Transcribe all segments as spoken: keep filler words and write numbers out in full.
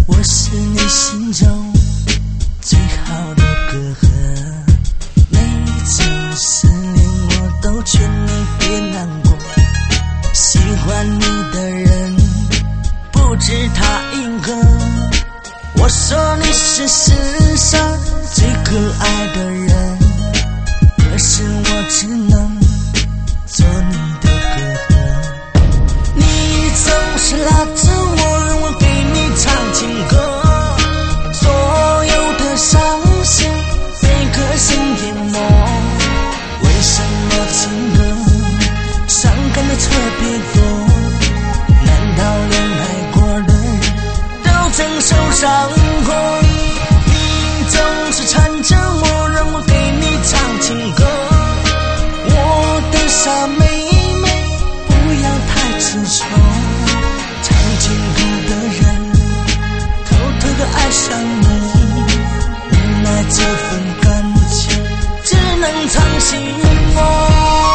我是你心中最好的隔阂，每次失恋我都劝你别难过，喜欢你的人不止他一个，我说你是世上最可爱的人，可是我只能做你的隔阂，你总是拉着我让我给你唱情歌，所有的伤心被歌声淹没，为什么情歌伤感的特别多，难道恋爱过的人都曾受伤过，你总是缠着我让我给你唱情歌，我的傻妹妹不要太执着，唱情歌的人偷偷的爱上你，无奈这份感情只能藏心窝。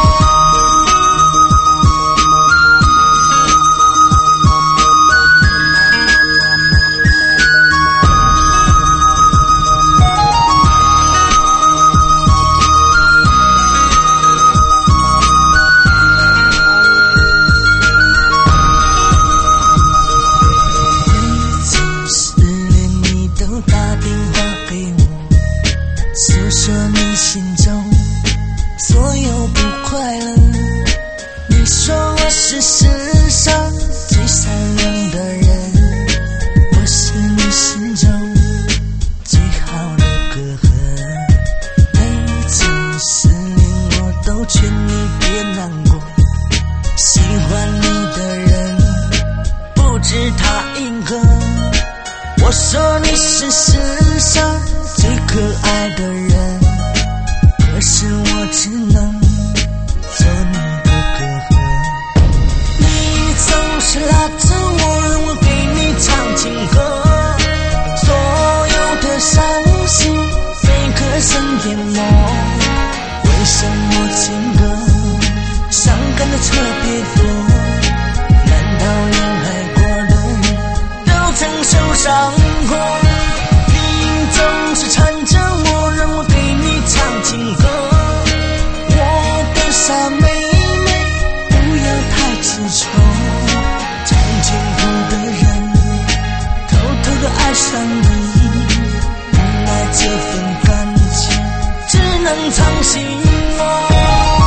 诉说你心中所有不快乐，你说我是世上最善良的人，我是你心中最好的隔阂，每次失恋我都劝你别难过，喜欢你的人不止他一个，我说你是世上最可爱的人，可是我只能做你的隔阂，你总是拉着我让我给你唱情歌，所有的伤心被歌声淹没，为什么情歌伤感的特别多，难道恋爱过的人都曾受伤过，总是缠着我让我给你唱情歌，我的傻妹妹不要太执着，唱情歌的人偷偷的爱上你，无奈这份感情只能藏心窝。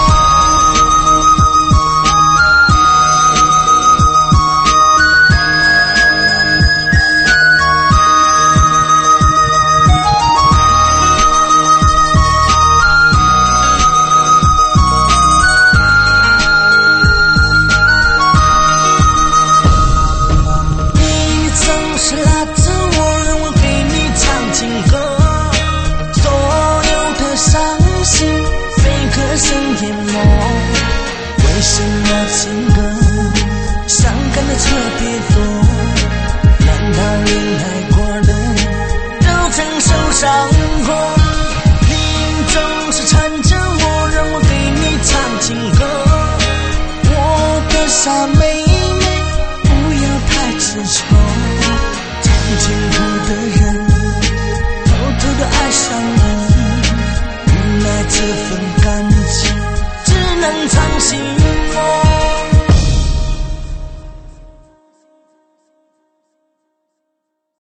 为什么情歌伤感的特别多，难道恋爱过的人都曾受伤过，你总是缠着我让我给你唱情歌，我的傻妹